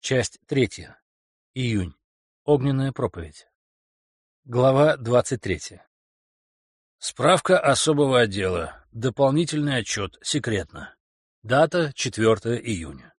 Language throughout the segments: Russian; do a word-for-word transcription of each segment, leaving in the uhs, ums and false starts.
Часть третья. Июнь. Огненная проповедь. Глава двадцать третья. Справка особого отдела. Дополнительный отчет. Секретно. Дата четвёртое июня.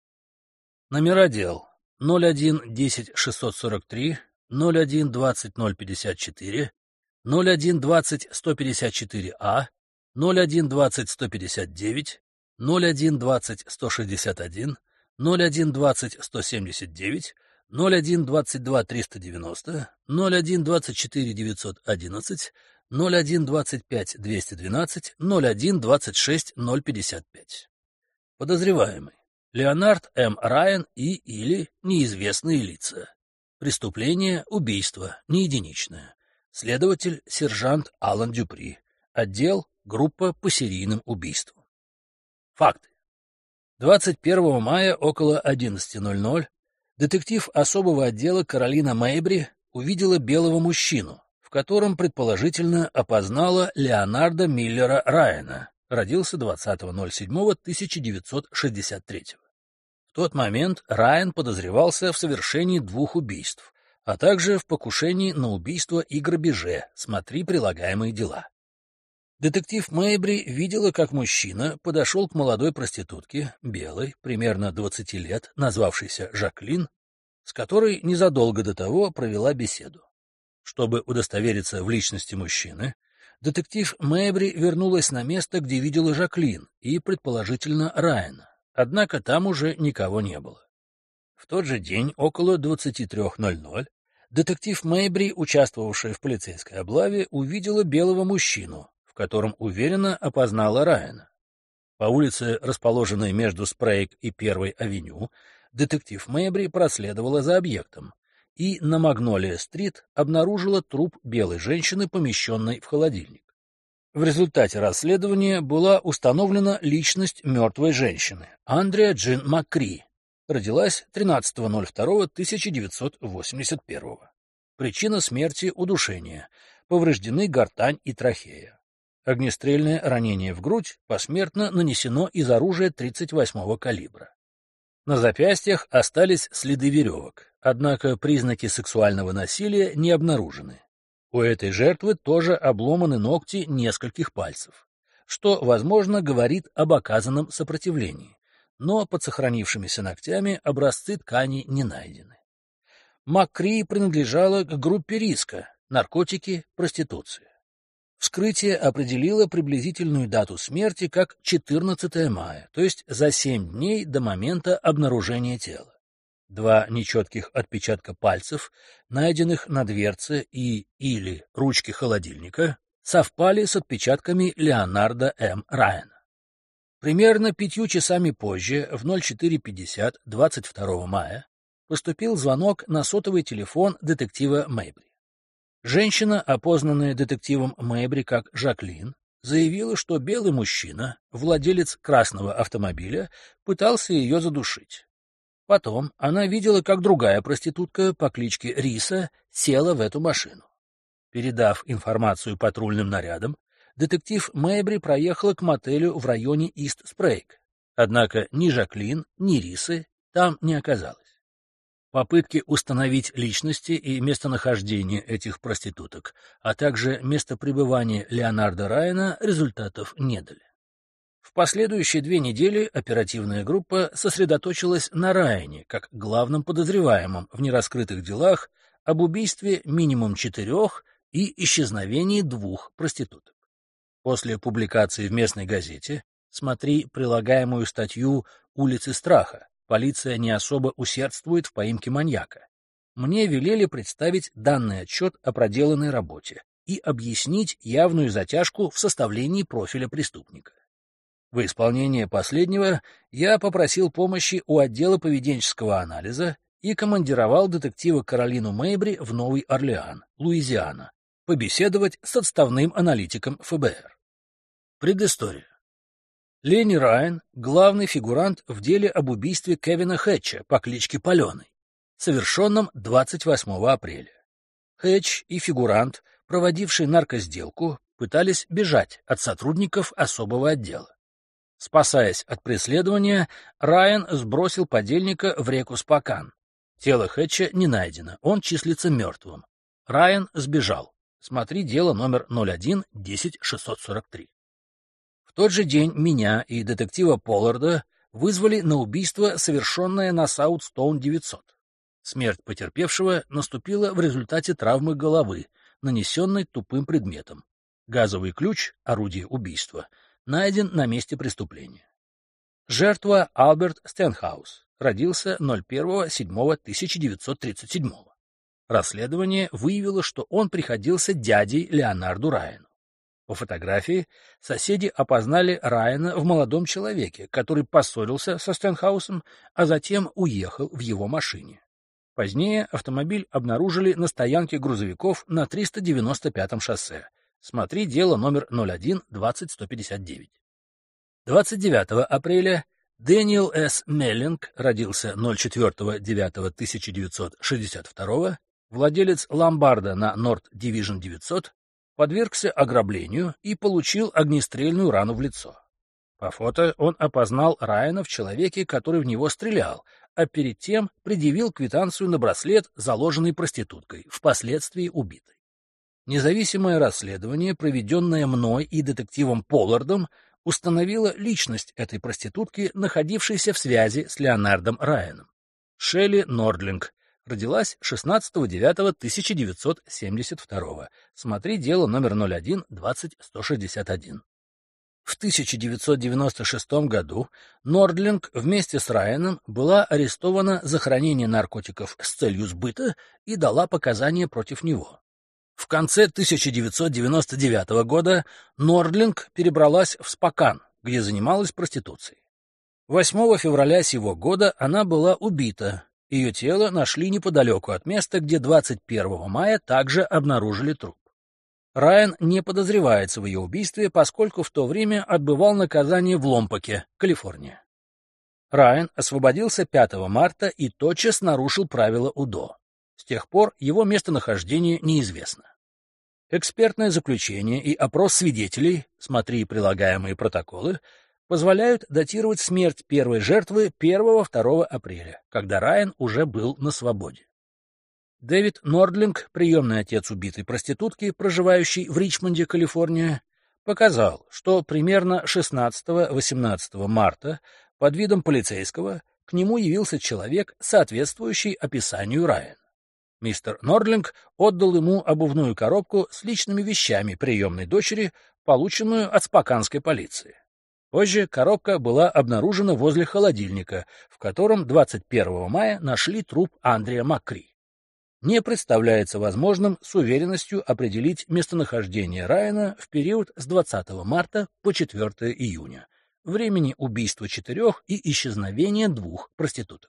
Номера дел. ноль один десять шестьсот сорок три, ноль один двадцать ноль пятьдесят четыре, ноль один двадцать сто пятьдесят четыре А, ноль один двадцать сто пятьдесят девять, ноль один двадцать сто шестьдесят один, ноль один двадцать сто семьдесят девять, ноль один двадцать два триста девяносто, ноль один двадцать четыре девятьсот одиннадцать, ноль один двадцать пять двести двенадцать, ноль один двадцать шесть ноль пятьдесят пять. Подозреваемый. Леонард М. Райан и или неизвестные лица. Преступление — убийство, не единичное. Следователь — сержант Алан Дюпри. Отдел — группа по серийным убийствам. Факты. двадцать первого мая около одиннадцати ноль-ноль детектив особого отдела Каролина Мэйбри увидела белого мужчину, в котором предположительно опознала Леонарда Миллера Райана, родился двадцатого седьмого тысяча девятьсот шестьдесят третьего. В тот момент Райан подозревался в совершении двух убийств, а также в покушении на убийство и грабеже, смотри прилагаемые дела. Детектив Мэйбри видела, как мужчина подошел к молодой проститутке, белой, примерно двадцати лет, назвавшейся Жаклин, с которой незадолго до того провела беседу. Чтобы удостовериться в личности мужчины, детектив Мэйбри вернулась на место, где видела Жаклин и, предположительно, Райана, однако там уже никого не было. В тот же день, около двадцати трёх ноль-ноль, детектив Мэйбри, участвовавшая в полицейской облаве, увидела белого мужчину, в котором уверенно опознала Райана. По улице, расположенной между Спрейг и Первой авеню, детектив Мэйбри проследовала за объектом и на Магнолия-стрит обнаружила труп белой женщины, помещенной в холодильник. В результате расследования была установлена личность мертвой женщины — Андреа Джин Маккри, родилась тринадцатого второго тысяча девятьсот восемьдесят первого. Причина смерти — удушение, повреждены гортань и трахея. Огнестрельное ранение в грудь посмертно нанесено из оружия тридцать восьмого калибра. На запястьях остались следы веревок, однако признаки сексуального насилия не обнаружены. У этой жертвы тоже обломаны ногти нескольких пальцев, что, возможно, говорит об оказанном сопротивлении, но под сохранившимися ногтями образцы ткани не найдены. Маккри принадлежала к группе риска — наркотики, проституция. Вскрытие определило приблизительную дату смерти как четырнадцатое мая, то есть за семь дней до момента обнаружения тела. Два нечетких отпечатка пальцев, найденных на дверце и или ручке холодильника, совпали с отпечатками Леонарда М. Райана. Примерно пятью часами позже, в ноль четыре пятьдесят двадцать второго мая, поступил звонок на сотовый телефон детектива Мэйбри. Женщина, опознанная детективом Мэйбри как Жаклин, заявила, что белый мужчина, владелец красного автомобиля, пытался ее задушить. Потом она видела, как другая проститутка по кличке Риса села в эту машину. Передав информацию патрульным нарядам, детектив Мэйбри проехала к мотелю в районе Ист-Спрейг, однако ни Жаклин, ни Рисы там не оказалось. Попытки установить личности и местонахождение этих проституток, а также место пребывания Леонарда Райана результатов не дали. В последующие две недели оперативная группа сосредоточилась на Райане как главном подозреваемом в нераскрытых делах об убийстве минимум четырех и исчезновении двух проституток. После публикации в местной газете, смотри прилагаемую статью «Улицы страха», полиция не особо усердствует в поимке маньяка, мне велели представить данный отчет о проделанной работе и объяснить явную затяжку в составлении профиля преступника. В исполнение последнего я попросил помощи у отдела поведенческого анализа и командировал детектива Каролину Мэйбри в Новый Орлеан, Луизиана, побеседовать с отставным аналитиком эф бэ эр. Предыстория. Ленни Райан — главный фигурант в деле об убийстве Кевина Хэтча по кличке Паленый, совершенном двадцать восьмого апреля. Хэтч и фигурант, проводивший наркосделку, пытались бежать от сотрудников особого отдела. Спасаясь от преследования, Райан сбросил подельника в реку Спокан. Тело Хэтча не найдено, он числится мертвым. Райан сбежал. Смотри дело номер ноль один десять шестьсот сорок три. В тот же день меня и детектива Полларда вызвали на убийство, совершенное на Саутстоун девятьсот. Смерть потерпевшего наступила в результате травмы головы, нанесенной тупым предметом. Газовый ключ, орудие убийства, найден на месте преступления. Жертва Альберт Стенхаус, родился первого седьмого тысяча девятьсот тридцать седьмого. Расследование выявило, что он приходился дядей Леонарду Райану. По фотографии соседи опознали Райана в молодом человеке, который поссорился со Стенхаусом, а затем уехал в его машине. Позднее автомобиль обнаружили на стоянке грузовиков на триста девяносто пятом шоссе. Смотри дело номер ноль один двадцать сто пятьдесят девять. двадцать девятого апреля Дэниел С. Меллинг, родился четвёртого девятого тысяча девятьсот шестьдесят второго, владелец ломбарда на Норт Дивижн девятьсот, подвергся ограблению и получил огнестрельную рану в лицо. По фото он опознал Райана в человеке, который в него стрелял, а перед тем предъявил квитанцию на браслет, заложенный проституткой, впоследствии убитой. Независимое расследование, проведенное мной и детективом Поллардом, установило личность этой проститутки, находившейся в связи с Леонардом Райаном. Шелли Нордлинг, родилась шестнадцатого девятого тысяча девятьсот семьдесят второго. Смотри дело номер ноль один двадцать сто шестьдесят один. В тысяча девятьсот девяносто шестом году Нордлинг вместе с Райаном была арестована за хранение наркотиков с целью сбыта и дала показания против него. В конце тысяча девятьсот девяносто девятого года Нордлинг перебралась в Спокан, где занималась проституцией. восьмого февраля сего года она была убита. Ее тело нашли неподалеку от места, где двадцать первого мая также обнаружили труп. Райан не подозревается в ее убийстве, поскольку в то время отбывал наказание в Ломпоке, Калифорния. Райан освободился пятого марта и тотчас нарушил правила УДО. С тех пор его местонахождение неизвестно. Экспертное заключение и опрос свидетелей, смотри прилагаемые протоколы, позволяют датировать смерть первой жертвы первого-второго апреля, когда Райан уже был на свободе. Дэвид Нордлинг, приемный отец убитой проститутки, проживающей в Ричмонде, Калифорния, показал, что примерно шестнадцатого-восемнадцатого марта под видом полицейского к нему явился человек, соответствующий описанию Райана. Мистер Нордлинг отдал ему обувную коробку с личными вещами приемной дочери, полученную от споканской полиции. Позже коробка была обнаружена возле холодильника, в котором двадцать первого мая нашли труп Андрея Маккри. Не представляется возможным с уверенностью определить местонахождение Райана в период с двадцатого марта по четвёртого июня, времени убийства четырех и исчезновения двух проституток.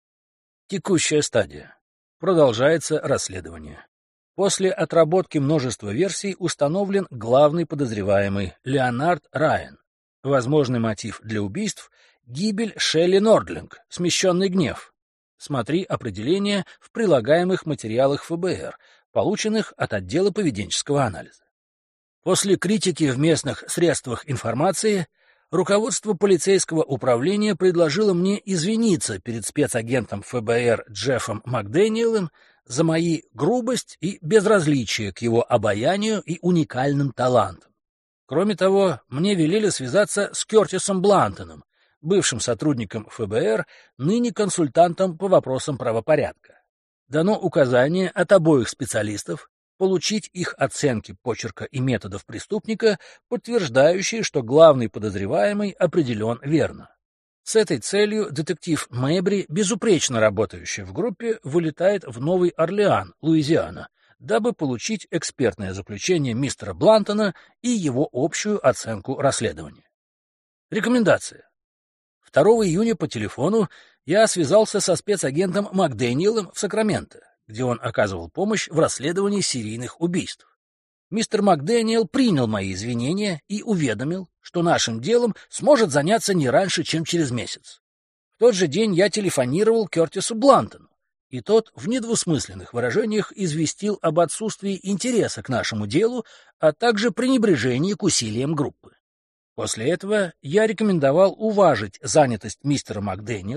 Текущая стадия. Продолжается расследование. После отработки множества версий установлен главный подозреваемый Леонард Райан. Возможный мотив для убийств — гибель Шелли Нордлинг, смещенный гнев. Смотри определение в прилагаемых материалах ФБР, полученных от отдела поведенческого анализа. После критики в местных средствах информации руководство полицейского управления предложило мне извиниться перед спецагентом ФБР Джеффом Макдэниелом за мои грубость и безразличие к его обаянию и уникальным талантам. Кроме того, мне велели связаться с Кертисом Блантоном, бывшим сотрудником ФБР, ныне консультантом по вопросам правопорядка. Дано указание от обоих специалистов получить их оценки почерка и методов преступника, подтверждающие, что главный подозреваемый определен верно. С этой целью детектив Мэбри, безупречно работающий в группе, вылетает в Новый Орлеан, Луизиана, дабы получить экспертное заключение мистера Блантона и его общую оценку расследования. Рекомендация. второго июня по телефону я связался со спецагентом Макдэниелом в Сакраменто, где он оказывал помощь в расследовании серийных убийств. Мистер Макдэниел принял мои извинения и уведомил, что нашим делом сможет заняться не раньше, чем через месяц. В тот же день я телефонировал Кертису Блантону, и тот в недвусмысленных выражениях известил об отсутствии интереса к нашему делу, а также пренебрежении к усилиям группы. После этого я рекомендовал уважить занятость мистера Макдэниела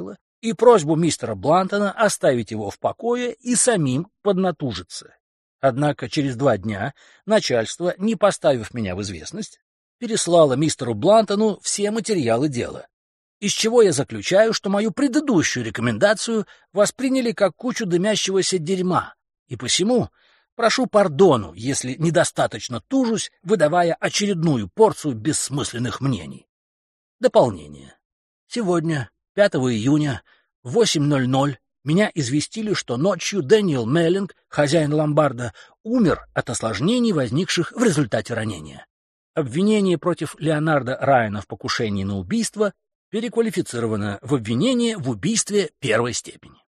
и просьбу мистера Блантона оставить его в покое и самим поднатужиться. Однако через два дня начальство, не поставив меня в известность, переслало мистеру Блантону все материалы дела, из чего я заключаю, что мою предыдущую рекомендацию восприняли как кучу дымящегося дерьма, и посему прошу пардону, если недостаточно тужусь, выдавая очередную порцию бессмысленных мнений. Дополнение. Сегодня, пятого июня, в восемь ноль ноль, меня известили, что ночью Дэниел Меллинг, хозяин ломбарда, умер от осложнений, возникших в результате ранения. Обвинение против Леонарда Райана в покушении на убийство переквалифицировано в обвинение в убийстве первой степени.